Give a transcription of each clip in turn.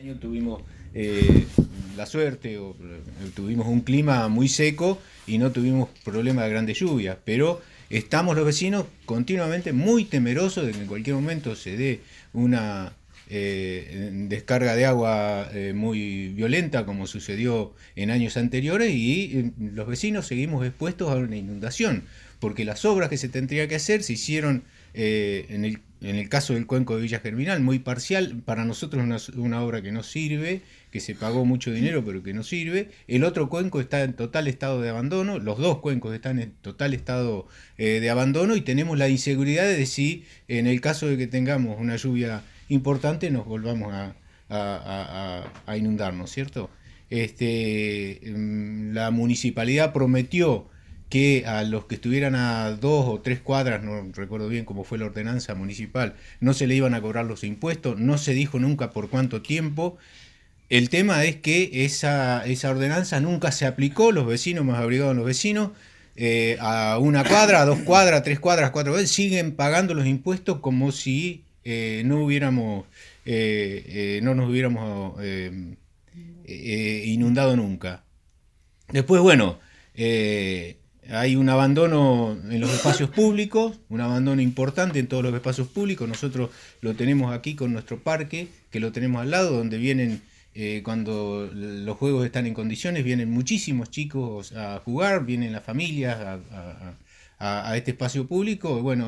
año tuvimos la suerte, tuvimos un clima muy seco y no tuvimos problema de grandes lluvias, pero estamos los vecinos continuamente muy temerosos de que en cualquier momento se dé una descarga de agua muy violenta como sucedió en años anteriores y los vecinos seguimos expuestos a una inundación, porque las obras que se tendría que hacer se hicieron en el caso del cuenco de Villa Germinal, muy parcial, para nosotros una obra que no sirve, que se pagó mucho dinero pero que no sirve. El otro cuenco está en total estado de abandono, los dos cuencos están en total estado de abandono y tenemos la inseguridad de si en el caso de que tengamos una lluvia importante nos volvamos a inundarnos, ¿cierto? La municipalidad prometió que a los que estuvieran a 2 o 3 cuadras, no recuerdo bien cómo fue la ordenanza municipal, no se le iban a cobrar los impuestos, no se dijo nunca por cuánto tiempo. El tema es que esa ordenanza nunca se aplicó, los vecinos, más abrigados los vecinos, a 1 cuadra, a 2 cuadras, 3 cuadras, 4 veces, siguen pagando los impuestos como si no nos hubiéramos inundado nunca. Después, bueno, hay un abandono en los espacios públicos, un abandono importante en todos los espacios públicos. Nosotros lo tenemos aquí con nuestro parque, que lo tenemos al lado, donde vienen, cuando los juegos están en condiciones, vienen muchísimos chicos a jugar, vienen las familias a este espacio público. Bueno,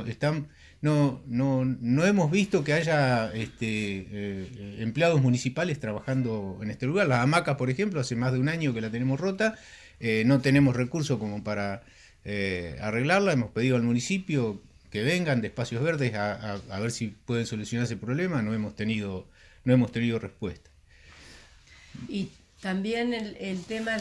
no hemos visto que haya empleados municipales trabajando en este lugar. Las hamacas, por ejemplo, hace más de un año que la tenemos rota. No tenemos recursos como para arreglarla. Hemos pedido al municipio que vengan de Espacios Verdes a ver si pueden solucionar ese problema. No hemos tenido respuesta. Y también el tema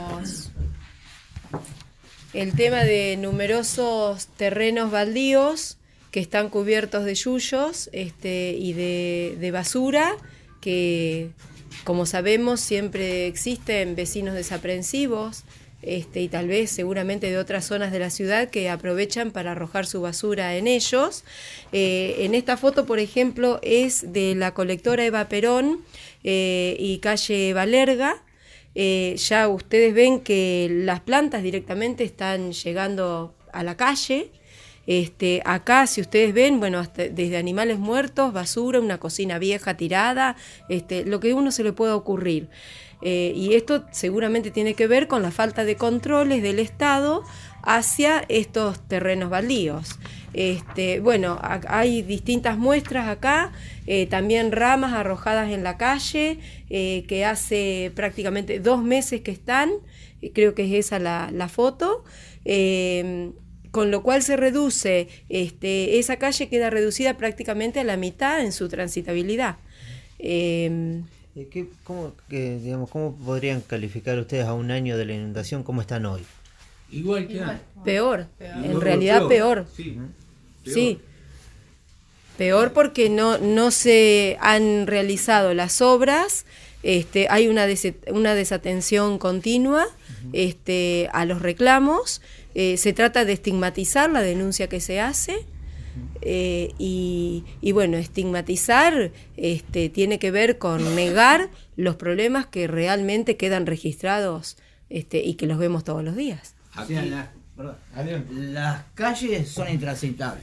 de numerosos terrenos baldíos que están cubiertos de yuyos y de basura, que como sabemos siempre existen vecinos desaprensivos y tal vez seguramente de otras zonas de la ciudad que aprovechan para arrojar su basura en ellos. En esta foto, por ejemplo, es de la colectora Eva Perón y calle Valerga. Ya ustedes ven que las plantas directamente están llegando a la calle. Acá, si ustedes ven, bueno, hasta desde animales muertos, basura, una cocina vieja tirada, lo que a uno se le pueda ocurrir. Y esto seguramente tiene que ver con la falta de controles del Estado hacia estos terrenos baldíos. Bueno, hay distintas muestras acá, también ramas arrojadas en la calle, que hace prácticamente 2 meses que están, creo que es esa la foto, con lo cual se reduce, esa calle queda reducida prácticamente a la mitad en su transitabilidad. ¿Cómo podrían calificar ustedes a un año de la inundación? ¿Cómo están hoy? Igual que peor. En realidad peor. Sí. Sí. Peor porque no se han realizado las obras, hay una desatención continua a los reclamos. Se trata de estigmatizar la denuncia que se hace y bueno, estigmatizar tiene que ver con negar los problemas que realmente quedan registrados y que los vemos todos los días. O sea, las calles son intransitables.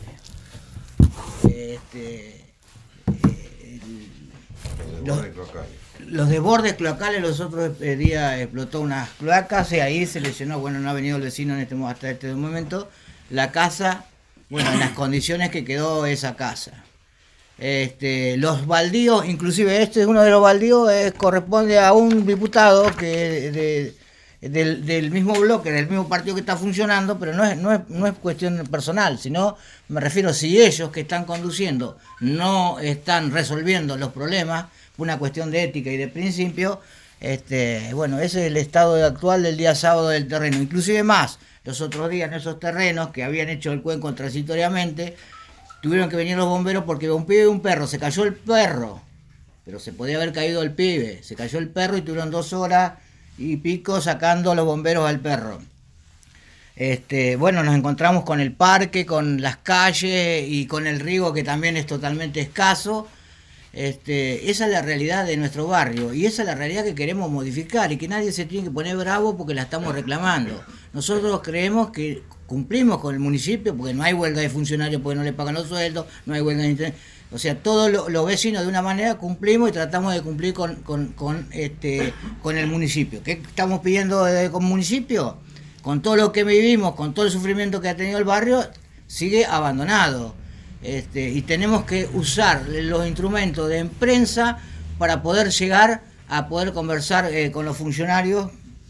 Los desbordes cloacales, los otros días explotó unas cloacas y ahí se lesionó, bueno, no ha venido el vecino hasta este momento, la casa, bueno, en las condiciones que quedó esa casa. Los baldíos, inclusive uno de los baldíos corresponde a un diputado que del mismo bloque, del mismo partido que está funcionando, pero no es cuestión personal, sino me refiero, si ellos que están conduciendo no están resolviendo los problemas, una cuestión de ética y de principio, bueno, ese es el estado actual del día sábado del terreno. Inclusive más, los otros días en esos terrenos que habían hecho el cuenco transitoriamente, tuvieron que venir los bomberos porque un pibe y un perro, se cayó el perro, pero se podía haber caído el pibe, se cayó el perro y tuvieron 2 horas y pico sacando a los bomberos al perro. Bueno, nos encontramos con el parque, con las calles y con el riego que también es totalmente escaso. Esa es la realidad de nuestro barrio y esa es la realidad que queremos modificar y que nadie se tiene que poner bravo porque la estamos reclamando. Nosotros creemos que cumplimos con el municipio porque no hay huelga de funcionarios porque no le pagan los sueldos, no hay huelga de internet. O sea, todos los vecinos de una manera cumplimos y tratamos de cumplir con el municipio. ¿Qué estamos pidiendo como municipio? Con todo lo que vivimos, con todo el sufrimiento que ha tenido el barrio, sigue abandonado. Y tenemos que usar los instrumentos de prensa para poder llegar a poder conversar con los funcionarios,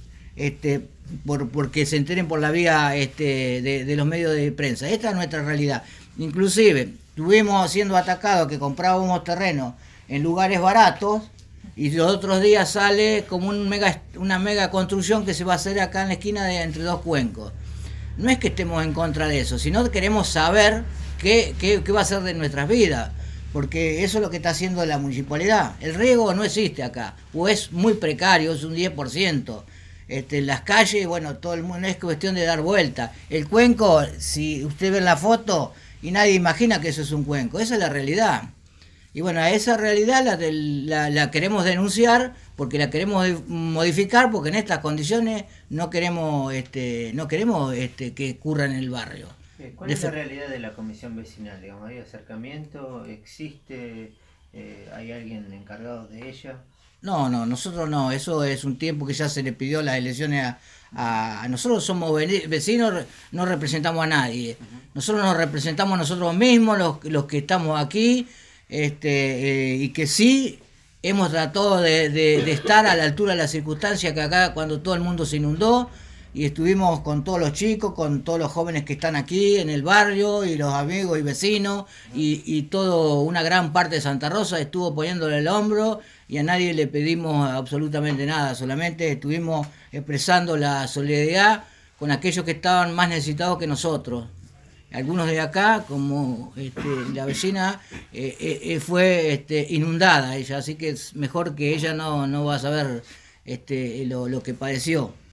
porque se enteren por la vía de los medios de prensa. Esta es nuestra realidad. Inclusive estuvimos siendo atacados que comprábamos terreno en lugares baratos y los otros días sale como una mega construcción que se va a hacer acá en la esquina entre dos cuencos. No es que estemos en contra de eso, sino que queremos saber qué va a ser de nuestras vidas, porque eso es lo que está haciendo la municipalidad. El riego no existe acá, o es muy precario, es un 10%. Las calles, bueno, todo el mundo, es cuestión de dar vuelta. El cuenco, si usted ve la foto, y nadie imagina que eso es un cuenco, esa es la realidad. Y bueno, a esa realidad la queremos denunciar, porque la queremos modificar, porque en estas condiciones no queremos que ocurra en el barrio. ¿Cuál es la realidad de la comisión vecinal? Digamos, ¿hay acercamiento? ¿Existe? ¿Hay alguien encargado de ella? No, nosotros no. Eso es un tiempo que ya se le pidió las elecciones a nosotros somos vecinos, no representamos a nadie. Nosotros nos representamos nosotros mismos, los que estamos aquí, y que sí hemos tratado de estar a la altura de las circunstancias que acá cuando todo el mundo se inundó. Y estuvimos con todos los chicos, con todos los jóvenes que están aquí en el barrio y los amigos y vecinos y todo, una gran parte de Santa Rosa estuvo poniéndole el hombro y a nadie le pedimos absolutamente nada, solamente estuvimos expresando la solidaridad con aquellos que estaban más necesitados que nosotros. Algunos de acá, como la vecina, fue inundada ella, así que es mejor que ella no va a saber lo que padeció.